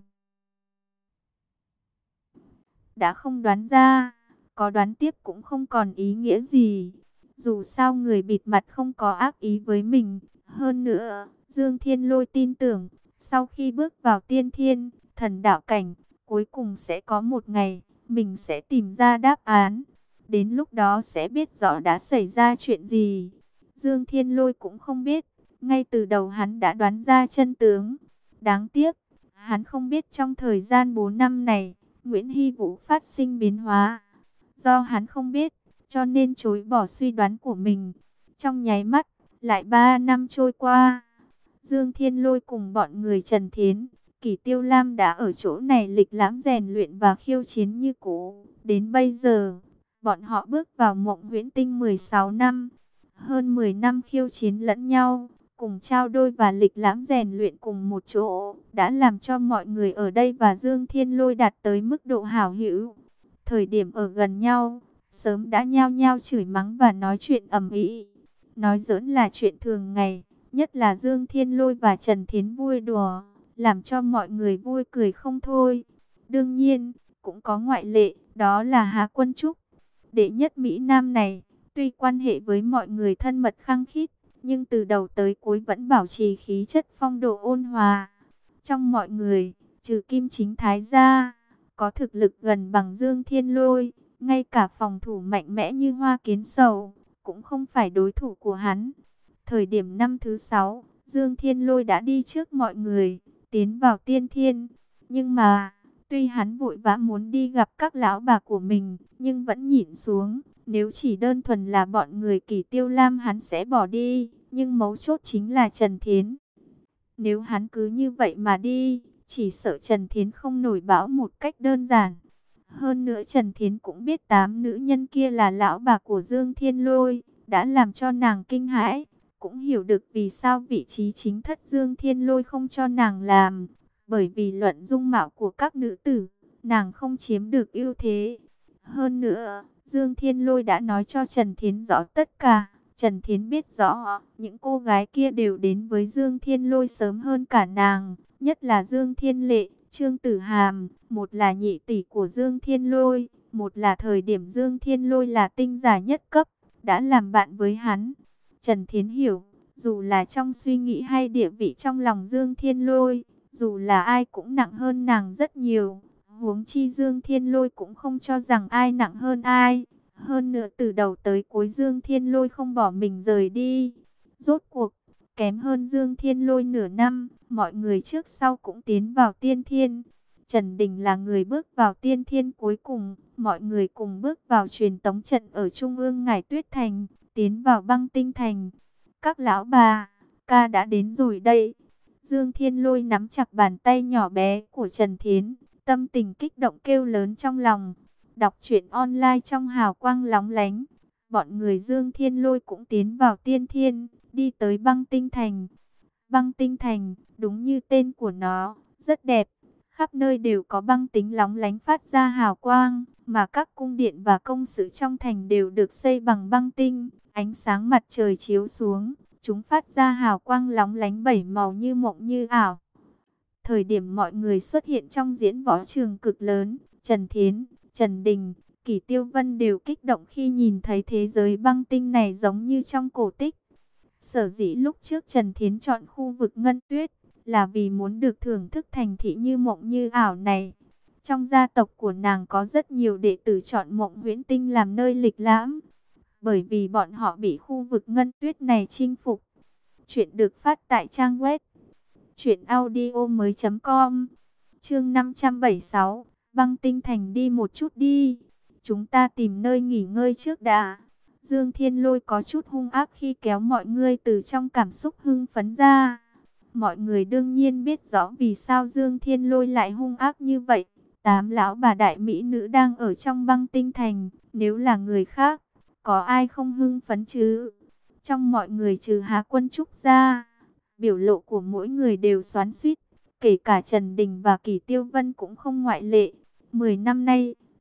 Đã không đoán ra, có đoán tiếp cũng không còn ý nghĩa gì. Dù sao người bịt mặt không có ác ý với mình. Hơn nữa, Dương Thiên Lôi tin tưởng, sau khi bước vào tiên thiên, thần đạo cảnh, cuối cùng sẽ có một ngày, mình sẽ tìm ra đáp án. Đến lúc đó sẽ biết rõ đã xảy ra chuyện gì. Dương Thiên Lôi cũng không biết, ngay từ đầu hắn đã đoán ra chân tướng. Đáng tiếc, hắn không biết trong thời gian bốn năm này, Nguyễn Hy Vũ phát sinh biến hóa. Do hắn không biết, cho nên chối bỏ suy đoán của mình. Trong nháy mắt, lại ba năm trôi qua. Dương Thiên Lôi cùng bọn người Trần Thiến, Kỷ Tiêu Lam đã ở chỗ này lịch lãm rèn luyện và khiêu chiến như cũ. Đến bây giờ, bọn họ bước vào Mộng Huyễn Tinh mười sáu năm. Hơn mười năm khiêu chiến lẫn nhau, cùng trao đôi và lịch lãm rèn luyện cùng một chỗ, đã làm cho mọi người ở đây và Dương Thiên Lôi đạt tới mức độ hảo hữu. Thời điểm ở gần nhau, sớm đã nhao nhao chửi mắng và nói chuyện ầm ĩ. Nói giỡn là chuyện thường ngày, nhất là Dương Thiên Lôi và Trần Thiến vui đùa, làm cho mọi người vui cười không thôi. Đương nhiên, cũng có ngoại lệ, đó là Hà Quân Trúc. Đệ nhất Mỹ Nam này, tuy quan hệ với mọi người thân mật khăng khít, nhưng từ đầu tới cuối vẫn bảo trì khí chất phong độ ôn hòa. Trong mọi người, trừ Kim Chính Thái ra, có thực lực gần bằng Dương Thiên Lôi, ngay cả phòng thủ mạnh mẽ như Hoa Kiến Sầu, cũng không phải đối thủ của hắn. Thời điểm năm thứ sáu, Dương Thiên Lôi đã đi trước mọi người, tiến vào tiên thiên. Nhưng mà, tuy hắn vội vã muốn đi gặp các lão bà của mình, nhưng vẫn nhịn xuống. Nếu chỉ đơn thuần là bọn người Kỷ Tiêu Lam hắn sẽ bỏ đi, nhưng mấu chốt chính là Trần Thiến. Nếu hắn cứ như vậy mà đi, chỉ sợ Trần Thiến không nổi bão một cách đơn giản. Hơn nữa Trần Thiến cũng biết tám nữ nhân kia là lão bà của Dương Thiên Lôi, đã làm cho nàng kinh hãi. Cũng hiểu được vì sao vị trí chính thất Dương Thiên Lôi không cho nàng làm. Bởi vì luận dung mạo của các nữ tử, nàng không chiếm được ưu thế. Hơn nữa, Dương Thiên Lôi đã nói cho Trần Thiến rõ tất cả. Trần Thiến biết rõ, những cô gái kia đều đến với Dương Thiên Lôi sớm hơn cả nàng. Nhất là Dương Thiên Lệ, Trương Tử Hàm, một là nhị tỷ của Dương Thiên Lôi, một là thời điểm Dương Thiên Lôi là tinh giả nhất cấp, đã làm bạn với hắn. Trần Thiến hiểu, dù là trong suy nghĩ hay địa vị trong lòng Dương Thiên Lôi, dù là ai cũng nặng hơn nàng rất nhiều. Huống chi Dương Thiên Lôi cũng không cho rằng ai nặng hơn ai. Hơn nữa từ đầu tới cuối Dương Thiên Lôi không bỏ mình rời đi. Rốt cuộc, kém hơn Dương Thiên Lôi nửa năm, mọi người trước sau cũng tiến vào tiên thiên. Trần Đình là người bước vào tiên thiên cuối cùng, mọi người cùng bước vào truyền tống trận ở Trung ương Ngải Tuyết Thành, tiến vào Băng Tinh Thành. Các lão bà, ca đã đến rồi đây. Dương Thiên Lôi nắm chặt bàn tay nhỏ bé của Trần Thiến, tâm tình kích động kêu lớn trong lòng. Đọc truyện online trong hào quang lóng lánh, bọn người Dương Thiên Lôi cũng tiến vào tiên thiên, đi tới Băng Tinh Thành. Băng Tinh Thành, đúng như tên của nó, rất đẹp. Khắp nơi đều có băng tính lóng lánh phát ra hào quang, mà các cung điện và công sự trong thành đều được xây bằng băng tinh. Ánh sáng mặt trời chiếu xuống, chúng phát ra hào quang lóng lánh bảy màu như mộng như ảo. Thời điểm mọi người xuất hiện trong diễn võ trường cực lớn, Trần Thiến, Trần Đình, Kỷ Tiêu Vân đều kích động khi nhìn thấy thế giới băng tinh này giống như trong cổ tích. Sở dĩ lúc trước Trần Thiến chọn khu vực Ngân Tuyết, là vì muốn được thưởng thức thành thị như mộng như ảo này. Trong gia tộc của nàng có rất nhiều đệ tử chọn Mộng Huyễn Tinh làm nơi lịch lãm, bởi vì bọn họ bị khu vực Ngân Tuyết này chinh phục. Chuyện được phát tại trang web truyện audio mới chấm com. Chương năm trăm bảy mươi sáu, Băng Tinh Thành đi một chút đi. Chúng ta tìm nơi nghỉ ngơi trước đã. Dương Thiên Lôi có chút hung ác khi kéo mọi người từ trong cảm xúc hưng phấn ra. Mọi người đương nhiên biết rõ vì sao Dương Thiên Lôi lại hung ác như vậy. Tám lão bà đại mỹ nữ đang ở trong Băng Tinh Thành, nếu là người khác, có ai không hưng phấn chứ? Trong mọi người trừ Hà Quân Trúc ra, biểu lộ của mỗi người đều xoắn xuýt, kể cả Trần Đình và Kỷ Tiêu Vân cũng không ngoại lệ. Mười năm nay,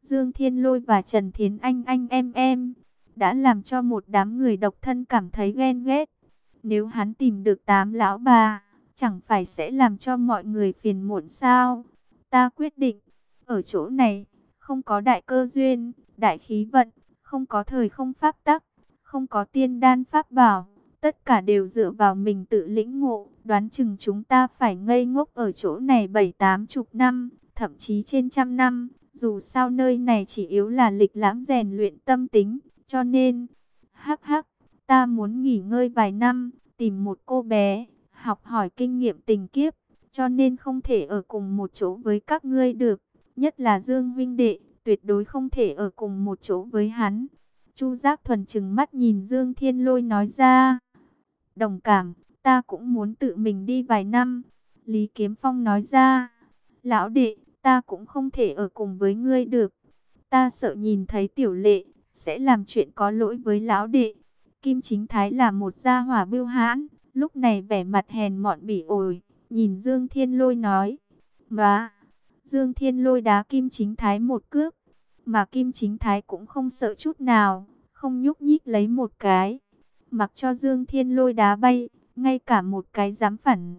Dương Thiên Lôi và Trần Thiến Anh anh em em, đã làm cho một đám người độc thân cảm thấy ghen ghét. Nếu hắn tìm được tám lão bà, chẳng phải sẽ làm cho mọi người phiền muộn sao? Ta quyết định, ở chỗ này, không có đại cơ duyên, đại khí vận, không có thời không pháp tắc, không có tiên đan pháp bảo, tất cả đều dựa vào mình tự lĩnh ngộ. Đoán chừng chúng ta phải ngây ngốc ở chỗ này bảy tám chục năm, thậm chí trên trăm năm. Dù sao nơi này chỉ yếu là lịch lãm rèn luyện tâm tính, cho nên, hắc hắc, ta muốn nghỉ ngơi vài năm, tìm một cô bé, học hỏi kinh nghiệm tình kiếp, cho nên không thể ở cùng một chỗ với các ngươi được. Nhất là Dương huynh đệ, tuyệt đối không thể ở cùng một chỗ với hắn. Chu Giác Thuần trừng mắt nhìn Dương Thiên Lôi nói ra. Đồng cảm, ta cũng muốn tự mình đi vài năm. Lý Kiếm Phong nói ra. Lão đệ, ta cũng không thể ở cùng với ngươi được. Ta sợ nhìn thấy tiểu lệ, sẽ làm chuyện có lỗi với lão đệ. Kim Chính Thái là một gia hỏa bưu hãn, lúc này vẻ mặt hèn mọn bỉ ổi, nhìn Dương Thiên Lôi nói. Mà, Dương Thiên Lôi đá Kim Chính Thái một cước, mà Kim Chính Thái cũng không sợ chút nào, không nhúc nhích lấy một cái. Mặc cho Dương Thiên Lôi đá bay, ngay cả một cái dám phản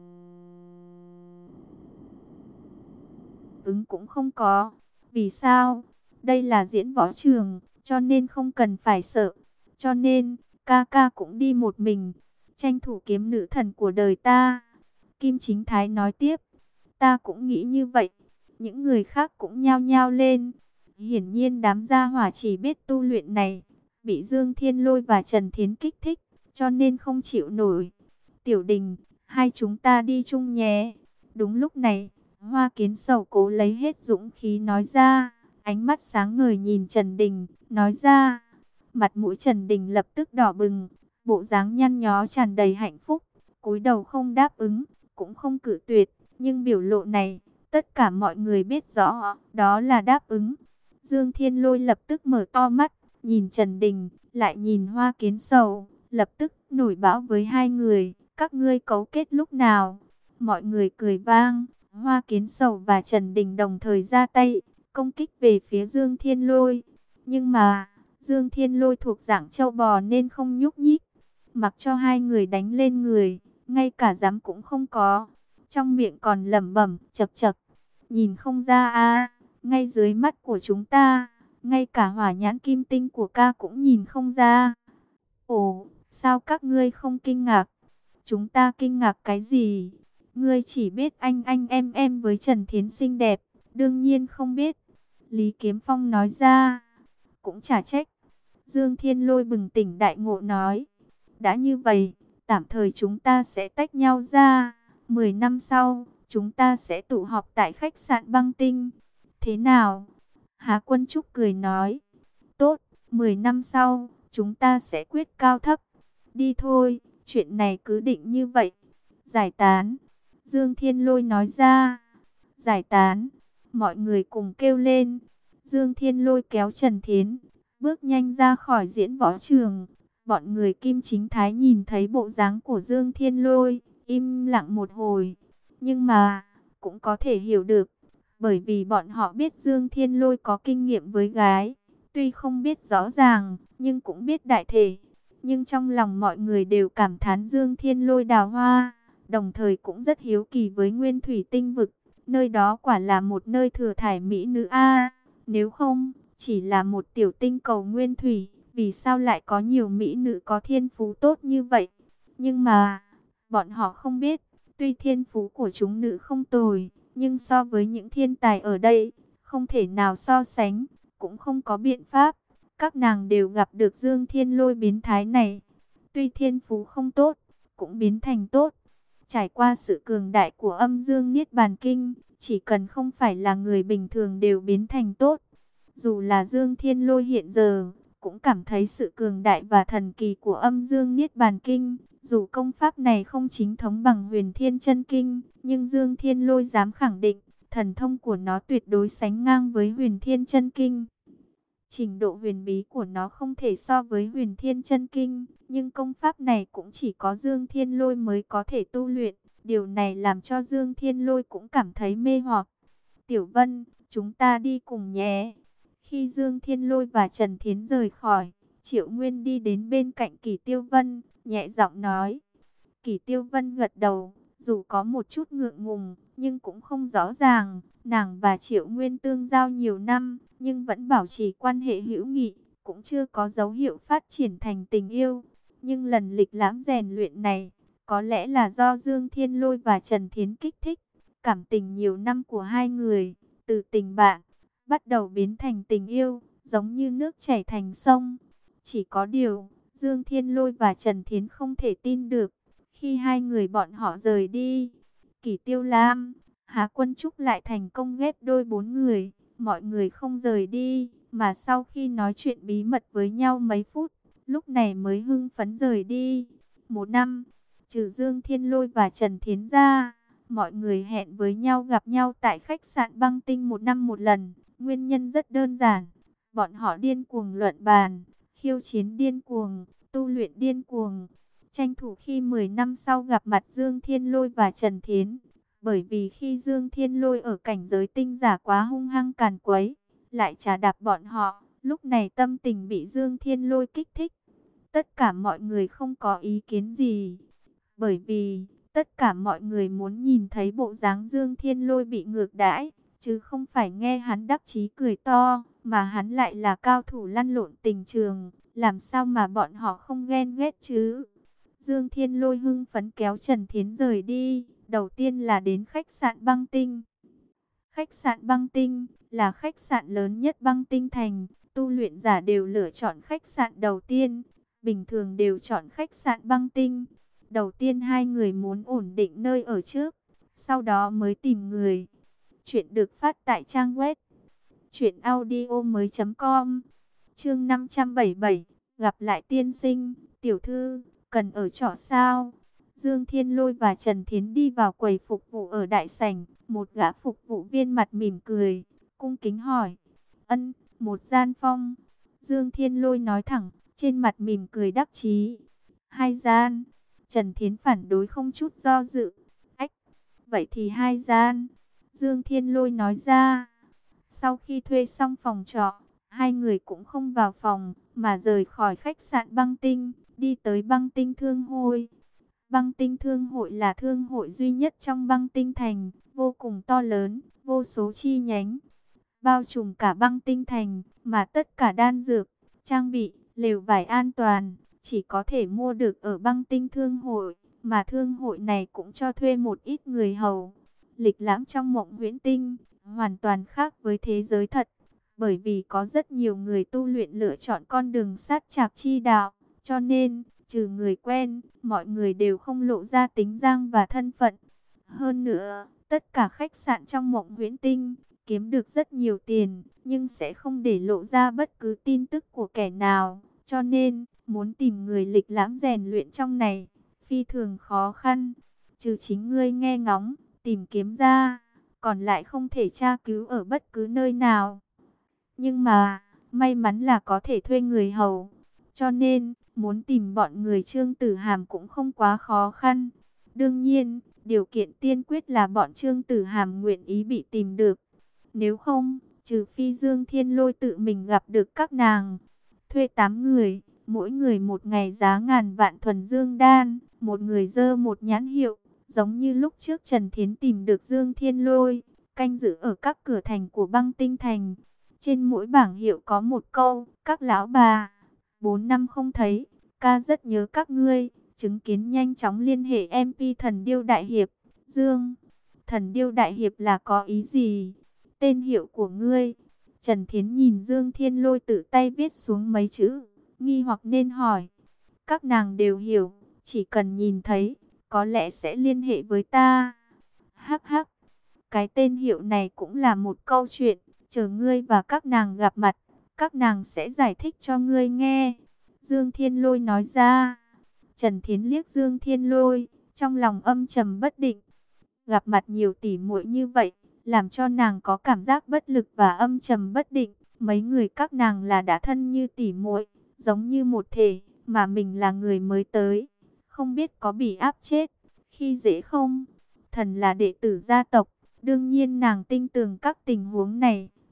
ứng cũng không có. Vì sao? Đây là diễn võ trường, cho nên không cần phải sợ. Cho nên, ca ca cũng đi một mình, tranh thủ kiếm nữ thần của đời ta. Kim Chính Thái nói tiếp, ta cũng nghĩ như vậy. Những người khác cũng nhao nhao lên. Hiển nhiên đám gia hỏa chỉ biết tu luyện này, bị Dương Thiên Lôi và Trần Thiến kích thích, cho nên không chịu nổi. Tiểu Đình, hai chúng ta đi chung nhé. Đúng lúc này, Hoa Kiến Sầu cố lấy hết dũng khí nói ra, ánh mắt sáng ngời nhìn Trần Đình, nói ra. Mặt mũi Trần Đình lập tức đỏ bừng, bộ dáng nhăn nhó tràn đầy hạnh phúc, cúi đầu không đáp ứng, cũng không cự tuyệt, nhưng biểu lộ này, tất cả mọi người biết rõ, đó là đáp ứng. Dương Thiên Lôi lập tức mở to mắt, nhìn Trần Đình, lại nhìn Hoa Kiến Sầu, lập tức nổi bão với hai người, các ngươi cấu kết lúc nào? Mọi người cười vang, Hoa Kiến Sầu và Trần Đình đồng thời ra tay, công kích về phía Dương Thiên Lôi. Nhưng mà, Dương Thiên Lôi thuộc dạng trâu bò nên không nhúc nhích, mặc cho hai người đánh lên người, ngay cả dám cũng không có. Trong miệng còn lẩm bẩm, chậc chậc, nhìn không ra a, ngay dưới mắt của chúng ta, ngay cả hỏa nhãn kim tinh của ca cũng nhìn không ra. Ồ, sao các ngươi không kinh ngạc? Chúng ta kinh ngạc cái gì? Ngươi chỉ biết anh anh em em với Trần Thiến xinh đẹp, đương nhiên không biết. Lý Kiếm Phong nói ra, cũng chả trách. Dương Thiên Lôi bừng tỉnh đại ngộ nói, đã như vậy, tạm thời chúng ta sẽ tách nhau ra. Mười năm sau, chúng ta sẽ tụ họp tại khách sạn Băng Tinh. Thế nào? Hà Quân Trúc cười nói, tốt, mười năm sau, chúng ta sẽ quyết cao thấp. Đi thôi, chuyện này cứ định như vậy. Giải tán. Dương Thiên Lôi nói ra. Giải tán. Mọi người cùng kêu lên. Dương Thiên Lôi kéo Trần Thiến, bước nhanh ra khỏi diễn võ trường. Bọn người Kim Chính Thái nhìn thấy bộ dáng của Dương Thiên Lôi, im lặng một hồi. Nhưng mà, cũng có thể hiểu được, bởi vì bọn họ biết Dương Thiên Lôi có kinh nghiệm với gái. Tuy không biết rõ ràng, nhưng cũng biết đại thể. Nhưng trong lòng mọi người đều cảm thán Dương Thiên Lôi đào hoa, đồng thời cũng rất hiếu kỳ với Nguyên Thủy Tinh Vực. Nơi đó quả là một nơi thừa thải mỹ nữ a. Nếu không, chỉ là một tiểu tinh cầu nguyên thủy, vì sao lại có nhiều mỹ nữ có thiên phú tốt như vậy? Nhưng mà, bọn họ không biết, tuy thiên phú của chúng nữ không tồi, nhưng so với những thiên tài ở đây, không thể nào so sánh, cũng không có biện pháp. Các nàng đều gặp được Dương Thiên Lôi biến thái này. Tuy thiên phú không tốt, cũng biến thành tốt. Trải qua sự cường đại của âm dương Niết Bàn Kinh, chỉ cần không phải là người bình thường đều biến thành tốt. Dù là Dương Thiên Lôi hiện giờ, cũng cảm thấy sự cường đại và thần kỳ của âm dương Niết Bàn Kinh. Dù công pháp này không chính thống bằng Huyền Thiên Chân Kinh, nhưng Dương Thiên Lôi dám khẳng định, thần thông của nó tuyệt đối sánh ngang với Huyền Thiên Chân Kinh. Trình độ huyền bí của nó không thể so với Huyền Thiên Chân Kinh, nhưng công pháp này cũng chỉ có Dương Thiên Lôi mới có thể tu luyện. Điều này làm cho Dương Thiên Lôi cũng cảm thấy mê hoặc. Tiểu Vân, chúng ta đi cùng nhé. Khi Dương Thiên Lôi và Trần Thiến rời khỏi, Triệu Nguyên đi đến bên cạnh Kỷ Tiêu Vân, nhẹ giọng nói. Kỷ Tiêu Vân gật đầu, dù có một chút ngượng ngùng, nhưng cũng không rõ ràng. Nàng và Triệu Nguyên tương giao nhiều năm, nhưng vẫn bảo trì quan hệ hữu nghị, cũng chưa có dấu hiệu phát triển thành tình yêu. Nhưng lần lịch lãm rèn luyện này, có lẽ là do Dương Thiên Lôi và Trần Thiến kích thích. Cảm tình nhiều năm của hai người, từ tình bạn, bắt đầu biến thành tình yêu, giống như nước chảy thành sông. Chỉ có điều, Dương Thiên Lôi và Trần Thiến không thể tin được. Khi hai người bọn họ rời đi, Kỷ Tiêu Lam, Hà Quân Trúc lại thành công ghép đôi bốn người. Mọi người không rời đi, mà sau khi nói chuyện bí mật với nhau mấy phút, lúc này mới hưng phấn rời đi. Một năm, trừ Dương Thiên Lôi và Trần Thiến ra, mọi người hẹn với nhau gặp nhau tại khách sạn Băng Tinh một năm một lần. Nguyên nhân rất đơn giản, bọn họ điên cuồng luận bàn, khiêu chiến điên cuồng, tu luyện điên cuồng, tranh thủ khi mười năm sau gặp mặt Dương Thiên Lôi và Trần Thiến. Bởi vì khi Dương Thiên Lôi ở cảnh giới tinh giả quá hung hăng càn quấy, lại trà đạp bọn họ, lúc này tâm tình bị Dương Thiên Lôi kích thích. Tất cả mọi người không có ý kiến gì, bởi vì tất cả mọi người muốn nhìn thấy bộ dáng Dương Thiên Lôi bị ngược đãi, chứ không phải nghe hắn đắc chí cười to, mà hắn lại là cao thủ lăn lộn tình trường, làm sao mà bọn họ không ghen ghét chứ. Dương Thiên Lôi hưng phấn kéo Trần Thiến rời đi, đầu tiên là đến khách sạn Băng Tinh. Khách sạn Băng Tinh là khách sạn lớn nhất Băng Tinh thành, tu luyện giả đều lựa chọn khách sạn đầu tiên, bình thường đều chọn khách sạn Băng Tinh. Đầu tiên hai người muốn ổn định nơi ở trước, sau đó mới tìm người. Chuyện được phát tại trang web truyện audio mới chấm com. Chương năm trăm bảy mươi bảy, gặp lại tiên sinh, tiểu thư, cần ở trọ sao? Dương Thiên Lôi và Trần Thiến đi vào quầy phục vụ ở đại sảnh, một gã phục vụ viên mặt mỉm cười, cung kính hỏi. Ân, một gian phòng. Dương Thiên Lôi nói thẳng, trên mặt mỉm cười đắc chí. Hai gian. Trần Thiến phản đối không chút do dự. Ách, vậy thì hai gian. Dương Thiên Lôi nói ra. Sau khi thuê xong phòng trọ, hai người cũng không vào phòng, mà rời khỏi khách sạn Băng Tinh, đi tới Băng Tinh Thương Hội. Băng Tinh Thương Hội là thương hội duy nhất trong Băng Tinh Thành, vô cùng to lớn, vô số chi nhánh, bao trùm cả Băng Tinh Thành, mà tất cả đan dược, trang bị, lều vải an toàn, chỉ có thể mua được ở Băng Tinh Thương Hội, mà thương hội này cũng cho thuê một ít người hầu. Lịch lãm trong mộng huyễn tinh, hoàn toàn khác với thế giới thật, bởi vì có rất nhiều người tu luyện lựa chọn con đường sát trạc chi đạo, cho nên, trừ người quen, mọi người đều không lộ ra tính danh và thân phận. Hơn nữa, tất cả khách sạn trong mộng huyễn tinh, kiếm được rất nhiều tiền, nhưng sẽ không để lộ ra bất cứ tin tức của kẻ nào, cho nên, muốn tìm người lịch lãm rèn luyện trong này, phi thường khó khăn, trừ chính ngươi nghe ngóng, tìm kiếm ra, còn lại không thể tra cứu ở bất cứ nơi nào. Nhưng mà, may mắn là có thể thuê người hầu, cho nên, muốn tìm bọn người Trương Tử Hàm cũng không quá khó khăn. Đương nhiên, điều kiện tiên quyết là bọn Trương Tử Hàm nguyện ý bị tìm được. Nếu không, trừ phi Dương Thiên Lôi tự mình gặp được các nàng. Thuê tám người, mỗi người một ngày giá ngàn vạn thuần dương đan, một người dơ một nhãn hiệu, giống như lúc trước Trần Thiến tìm được Dương Thiên Lôi, canh giữ ở các cửa thành của Băng Tinh Thành. Trên mỗi bảng hiệu có một câu, các lão bà, bốn năm không thấy, ca rất nhớ các ngươi, chứng kiến nhanh chóng liên hệ em pê Thần Điêu Đại Hiệp. Dương, Thần Điêu Đại Hiệp là có ý gì? Tên hiệu của ngươi? Trần Thiến nhìn Dương Thiên Lôi tự tay viết xuống mấy chữ, nghi hoặc nên hỏi. Các nàng đều hiểu, chỉ cần nhìn thấy, có lẽ sẽ liên hệ với ta. Hắc hắc, cái tên hiệu này cũng là một câu chuyện, chờ ngươi và các nàng gặp mặt, các nàng sẽ giải thích cho ngươi nghe. Dương Thiên Lôi nói ra. Trần Thiến liếc Dương Thiên Lôi, trong lòng âm trầm bất định. Gặp mặt nhiều tỷ muội như vậy, làm cho nàng có cảm giác bất lực và âm trầm bất định. Mấy người các nàng là đã thân như tỷ muội, giống như một thể, mà mình là người mới tới, không biết có bị áp chết, khi dễ không? Thần là đệ tử gia tộc, đương nhiên nàng tin tưởng các tình huống này,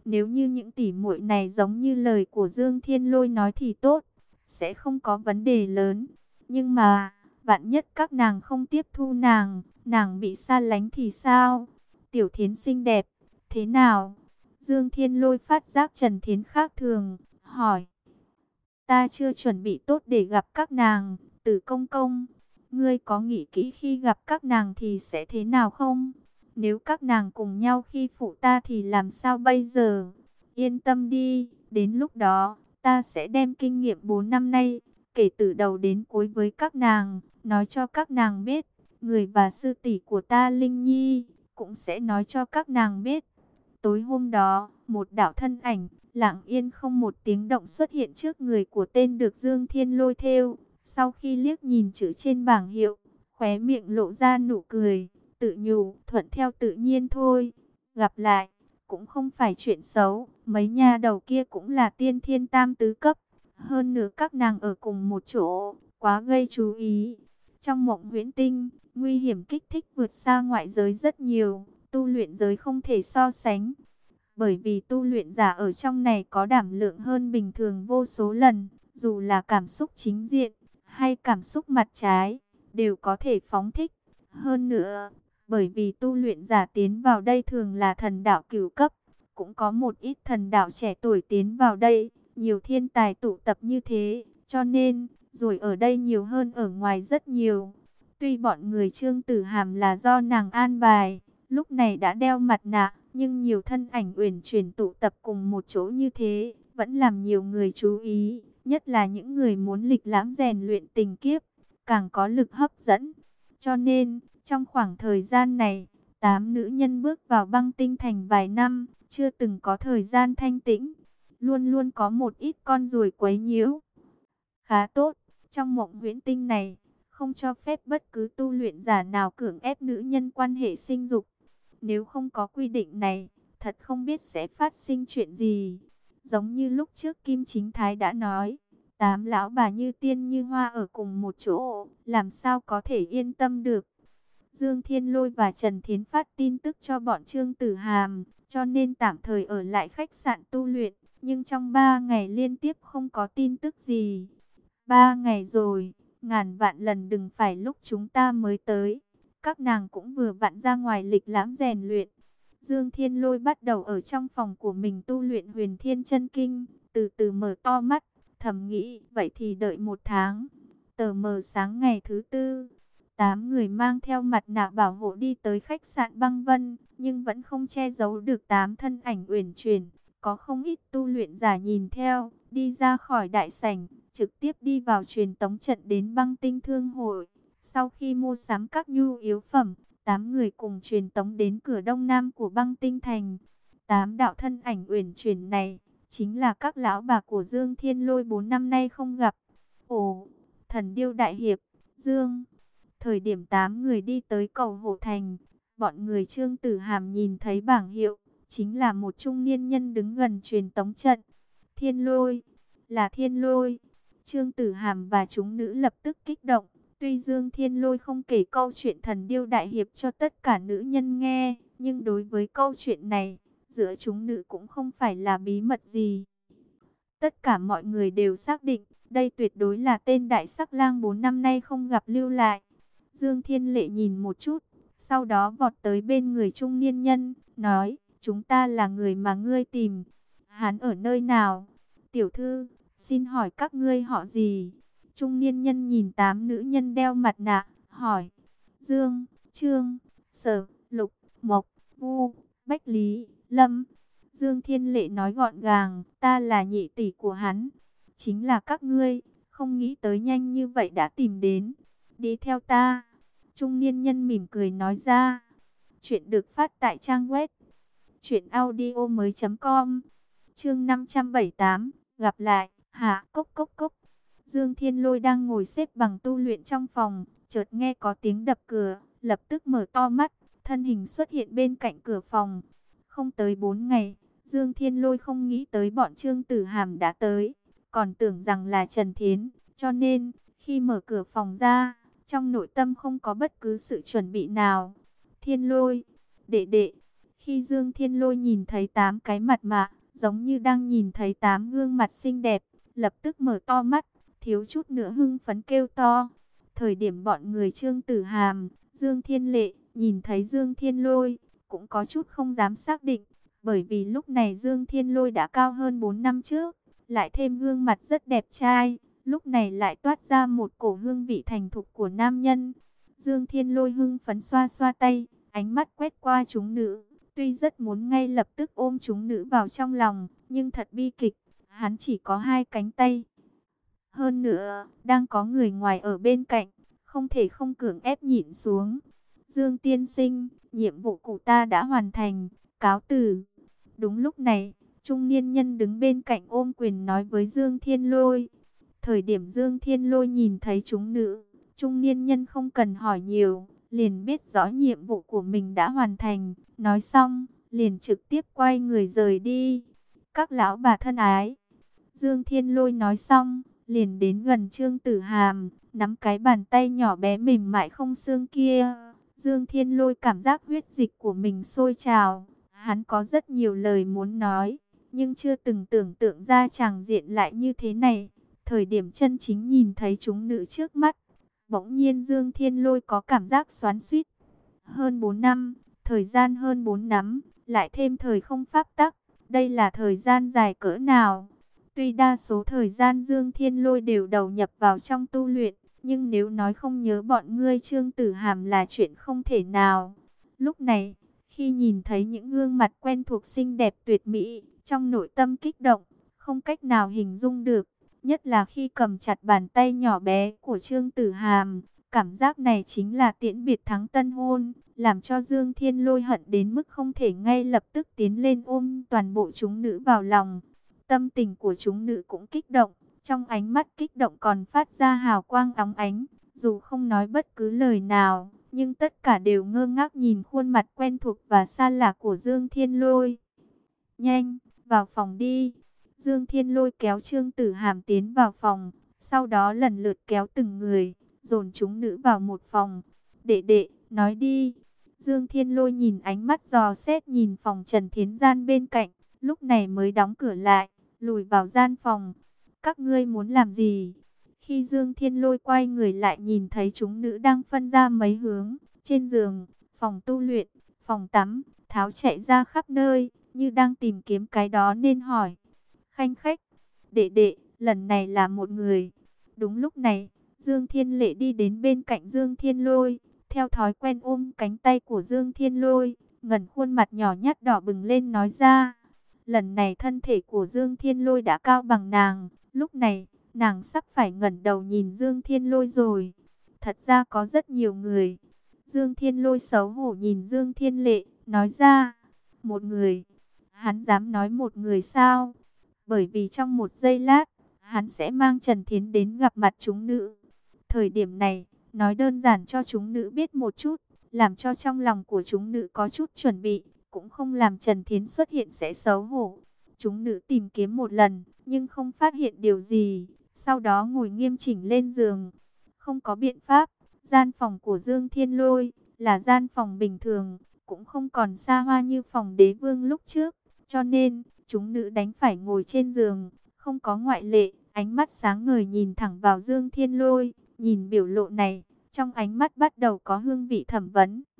Nếu như những tỷ muội này giống như lời của Dương Thiên Lôi nói thì tốt, sẽ không có vấn đề lớn. Nhưng mà, vạn nhất các nàng không tiếp thu nàng, nàng bị xa lánh thì sao? Tiểu Thiến xinh đẹp, thế nào? Dương Thiên Lôi phát giác Trần Thiến khác thường, hỏi. Ta chưa chuẩn bị tốt để gặp các nàng, Tử công công. Ngươi có nghĩ kỹ khi gặp các nàng thì sẽ thế nào không? Nếu các nàng cùng nhau khi phụ ta thì làm sao bây giờ? Yên tâm đi, đến lúc đó, ta sẽ đem kinh nghiệm bốn năm nay, kể từ đầu đến cuối với các nàng, nói cho các nàng biết. Người và sư tỷ của ta Linh Nhi, cũng sẽ nói cho các nàng biết. Tối hôm đó, một đạo thân ảnh, lặng yên không một tiếng động xuất hiện trước người của tên được Dương Thiên Lôi thêu. Sau khi liếc nhìn chữ trên bảng hiệu, khóe miệng lộ ra nụ cười, tự nhủ, thuận theo tự nhiên thôi. Gặp lại, cũng không phải chuyện xấu, mấy nhà đầu kia cũng là tiên thiên tam tứ cấp. Hơn nữa các nàng ở cùng một chỗ, quá gây chú ý. Trong mộng huyễn tinh, nguy hiểm kích thích vượt xa ngoại giới rất nhiều, tu luyện giới không thể so sánh. Bởi vì tu luyện giả ở trong này có đảm lượng hơn bình thường vô số lần, dù là cảm xúc chính diện hay cảm xúc mặt trái, đều có thể phóng thích. Hơn nữa, bởi vì tu luyện giả tiến vào đây thường là thần đạo cửu cấp, cũng có một ít thần đạo trẻ tuổi tiến vào đây, nhiều thiên tài tụ tập như thế, cho nên, rồi ở đây nhiều hơn ở ngoài rất nhiều. Tuy bọn người Trương Tử Hàm là do nàng an bài, lúc này đã đeo mặt nạ, nhưng nhiều thân ảnh uyển chuyển tụ tập cùng một chỗ như thế, vẫn làm nhiều người chú ý, nhất là những người muốn lịch lãm rèn luyện tình kiếp, càng có lực hấp dẫn. Cho nên, trong khoảng thời gian này, tám nữ nhân bước vào băng tinh thành vài năm, chưa từng có thời gian thanh tĩnh, luôn luôn có một ít con ruồi quấy nhiễu. Khá tốt, trong mộng huyễn tinh này, không cho phép bất cứ tu luyện giả nào cưỡng ép nữ nhân quan hệ sinh dục. Nếu không có quy định này, thật không biết sẽ phát sinh chuyện gì. Giống như lúc trước Kim Chính Thái đã nói, tám lão bà như tiên như hoa ở cùng một chỗ, làm sao có thể yên tâm được. Dương Thiên Lôi và Trần Thiến phát tin tức cho bọn Trương Tử Hàm, cho nên tạm thời ở lại khách sạn tu luyện, nhưng trong ba ngày liên tiếp không có tin tức gì. Ba ngày rồi, ngàn vạn lần đừng phải lúc chúng ta mới tới. Các nàng cũng vừa vặn ra ngoài lịch lãm rèn luyện. Dương Thiên Lôi bắt đầu ở trong phòng của mình tu luyện Huyền Thiên Chân Kinh, từ từ mở to mắt, thầm nghĩ, vậy thì đợi một tháng. Tờ mờ sáng ngày thứ tư, tám người mang theo mặt nạ bảo hộ đi tới khách sạn Băng Vân, nhưng vẫn không che giấu được tám thân ảnh uyển chuyển. Có không ít tu luyện giả nhìn theo, đi ra khỏi đại sảnh, trực tiếp đi vào truyền tống trận đến Băng Tinh Thương hội. Sau khi mua sắm các nhu yếu phẩm, tám người cùng truyền tống đến cửa đông nam của Băng Tinh Thành. Tám đạo thân ảnh uyển chuyển này, chính là các lão bà của Dương Thiên Lôi bốn năm nay không gặp. Ồ, Thần Điêu Đại Hiệp, Dương. Thời điểm tám người đi tới cầu Hộ Thành, bọn người Trương Tử Hàm nhìn thấy bảng hiệu, chính là một trung niên nhân đứng gần truyền tống trận. Thiên Lôi, là Thiên Lôi. Trương Tử Hàm và chúng nữ lập tức kích động. Tuy Dương Thiên Lôi không kể câu chuyện Thần Điêu Đại Hiệp cho tất cả nữ nhân nghe, nhưng đối với câu chuyện này, giữa chúng nữ cũng không phải là bí mật gì. Tất cả mọi người đều xác định, đây tuyệt đối là tên đại sắc lang bốn năm nay không gặp lưu lại. Dương Thiên Lệ nhìn một chút, sau đó vọt tới bên người trung niên nhân, nói, chúng ta là người mà ngươi tìm. Hắn ở nơi nào? Tiểu thư, xin hỏi các ngươi họ gì? Trung niên nhân nhìn tám nữ nhân đeo mặt nạ, hỏi. Dương, Trương, Sở, Lục, Mộc, Vu, Bách Lý, Lâm. Dương Thiên Lệ nói gọn gàng, ta là nhị tỷ của hắn. Chính là các ngươi, không nghĩ tới nhanh như vậy đã tìm đến. Đi theo ta. Trung niên nhân mỉm cười nói ra. Chuyện được phát tại trang web truyện audio mới chấm com. Chương năm trăm bảy mươi tám, gặp lại, hạ cốc cốc cốc. Dương Thiên Lôi đang ngồi xếp bằng tu luyện trong phòng, chợt nghe có tiếng đập cửa, lập tức mở to mắt, thân hình xuất hiện bên cạnh cửa phòng. Không tới bốn ngày, Dương Thiên Lôi không nghĩ tới bọn Trương Tử Hàm đã tới, còn tưởng rằng là Trần Thiến, cho nên, khi mở cửa phòng ra, trong nội tâm không có bất cứ sự chuẩn bị nào. Thiên Lôi, đệ đệ. Khi Dương Thiên Lôi nhìn thấy tám cái mặt mạ, giống như đang nhìn thấy tám gương mặt xinh đẹp, lập tức mở to mắt, thiếu chút nữa hưng phấn kêu to. Thời điểm bọn người Trương Tử Hàm, Dương Thiên Lệ nhìn thấy Dương Thiên Lôi, cũng có chút không dám xác định, bởi vì lúc này Dương Thiên Lôi đã cao hơn bốn năm trước, lại thêm gương mặt rất đẹp trai, lúc này lại toát ra một cổ hương vị thành thục của nam nhân. Dương Thiên Lôi hưng phấn xoa xoa tay, ánh mắt quét qua chúng nữ, tuy rất muốn ngay lập tức ôm chúng nữ vào trong lòng, nhưng thật bi kịch, hắn chỉ có hai cánh tay. Hơn nữa, đang có người ngoài ở bên cạnh, không thể không cưỡng ép nhịn xuống. Dương tiên sinh, nhiệm vụ của ta đã hoàn thành, cáo từ. Đúng lúc này, trung niên nhân đứng bên cạnh ôm quyền nói với Dương Thiên Lôi. Thời điểm Dương Thiên Lôi nhìn thấy chúng nữ, trung niên nhân không cần hỏi nhiều, liền biết rõ nhiệm vụ của mình đã hoàn thành. Nói xong, liền trực tiếp quay người rời đi. Các lão bà thân ái. Dương Thiên Lôi nói xong, liền đến gần Trương Tử Hàm, nắm cái bàn tay nhỏ bé mềm mại không xương kia. Dương Thiên Lôi cảm giác huyết dịch của mình sôi trào, hắn có rất nhiều lời muốn nói, nhưng chưa từng tưởng tượng ra tràng diện lại như thế này. Thời điểm chân chính nhìn thấy chúng nữ trước mắt, bỗng nhiên Dương Thiên Lôi có cảm giác xoắn xuýt. Hơn bốn năm, thời gian hơn bốn năm, lại thêm thời không pháp tắc, đây là thời gian dài cỡ nào? Tuy đa số thời gian Dương Thiên Lôi đều đầu nhập vào trong tu luyện, nhưng nếu nói không nhớ bọn ngươi Trương Tử Hàm là chuyện không thể nào. Lúc này, khi nhìn thấy những gương mặt quen thuộc xinh đẹp tuyệt mỹ, trong nội tâm kích động, không cách nào hình dung được. Nhất là khi cầm chặt bàn tay nhỏ bé của Trương Tử Hàm, cảm giác này chính là tiễn biệt thắng tân hôn, làm cho Dương Thiên Lôi hận đến mức không thể ngay lập tức tiến lên ôm toàn bộ chúng nữ vào lòng. Tâm tình của chúng nữ cũng kích động, trong ánh mắt kích động còn phát ra hào quang óng ánh, dù không nói bất cứ lời nào, nhưng tất cả đều ngơ ngác nhìn khuôn mặt quen thuộc và xa lạ của Dương Thiên Lôi. Nhanh, vào phòng đi. Dương Thiên Lôi kéo Trương Tử Hàm tiến vào phòng, sau đó lần lượt kéo từng người, dồn chúng nữ vào một phòng. Đệ đệ, nói đi. Dương Thiên Lôi nhìn ánh mắt dò xét nhìn phòng Trần Thiến Gian bên cạnh, lúc này mới đóng cửa lại, lùi vào gian phòng. Các ngươi muốn làm gì? Khi Dương Thiên Lôi quay người lại nhìn thấy chúng nữ đang phân ra mấy hướng, trên giường, phòng tu luyện, phòng tắm, tháo chạy ra khắp nơi, như đang tìm kiếm cái đó nên hỏi. Khanh khách, đệ đệ, lần này là một người. Đúng lúc này, Dương Thiên Lệ đi đến bên cạnh Dương Thiên Lôi, theo thói quen ôm cánh tay của Dương Thiên Lôi, ngẩng khuôn mặt nhỏ nhắt đỏ bừng lên nói ra. Lần này thân thể của Dương Thiên Lôi đã cao bằng nàng, lúc này, nàng sắp phải ngẩng đầu nhìn Dương Thiên Lôi rồi. Thật ra có rất nhiều người. Dương Thiên Lôi xấu hổ nhìn Dương Thiên Lệ, nói ra, một người. Hắn dám nói một người sao? Bởi vì trong một giây lát, hắn sẽ mang Trần Thiến đến gặp mặt chúng nữ. Thời điểm này, nói đơn giản cho chúng nữ biết một chút, làm cho trong lòng của chúng nữ có chút chuẩn bị, cũng không làm Trần Thiến xuất hiện sẽ xấu hổ. Chúng nữ tìm kiếm một lần, nhưng không phát hiện điều gì, sau đó ngồi nghiêm chỉnh lên giường. Không có biện pháp, gian phòng của Dương Thiên Lôi là gian phòng bình thường, cũng không còn xa hoa như phòng đế vương lúc trước, cho nên chúng nữ đánh phải ngồi trên giường, không có ngoại lệ, ánh mắt sáng ngời nhìn thẳng vào Dương Thiên Lôi, nhìn biểu lộ này, trong ánh mắt bắt đầu có hương vị thẩm vấn.